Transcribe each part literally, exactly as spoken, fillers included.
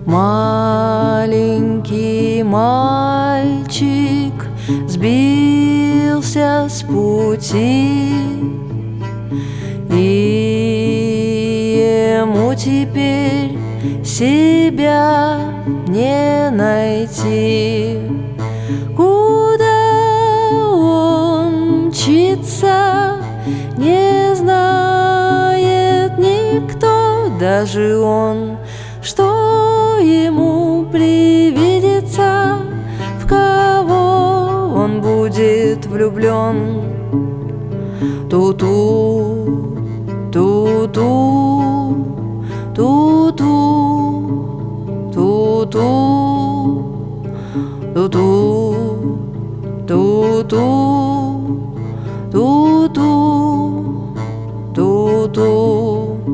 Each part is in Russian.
Маленький мальчик сбился с пути, и ему теперь себя не найти. Куда он мчится, не знает никто, даже он. Что ему привидится, в кого он будет влюблен? Ту-ту, ту-ту, ту-ту, ту-ту, ту-ту, ту-ту, ту-ту, ту-ту.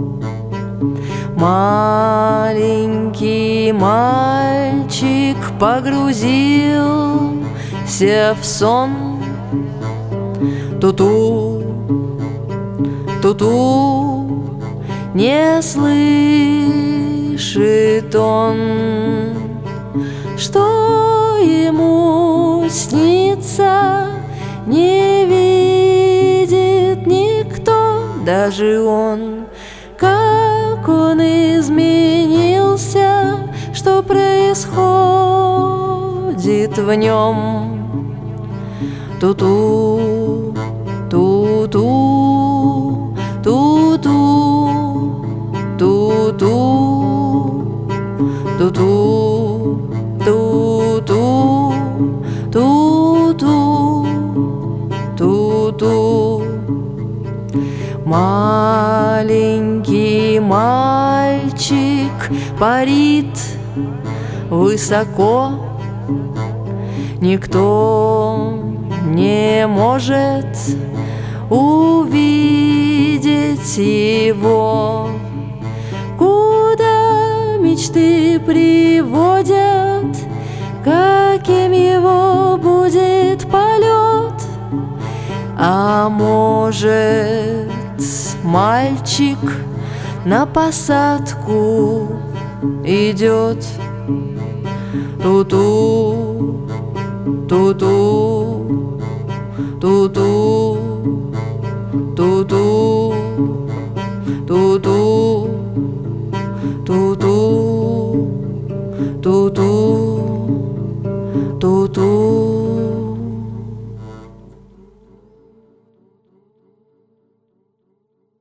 Маленький мальчик погрузился в сон. Ту-ту, ту-ту, не слышит он, что ему снится, не видит никто, даже он. Как он изменился, что происходит в нем? Ту-ту, ту-ту, ту-ту, ту-ту, ту-ту, ту-ту, ту-ту, ту-ту. Маленький мальчик парит высоко, никто не может увидеть его. Куда мечты приводят, каким его будет полет? А может, мальчик на посадку идет? Ту-ту, ту-ту, ту-ту, ту-ту, ту-ту, ту-ту, ту-ту, ту-ту.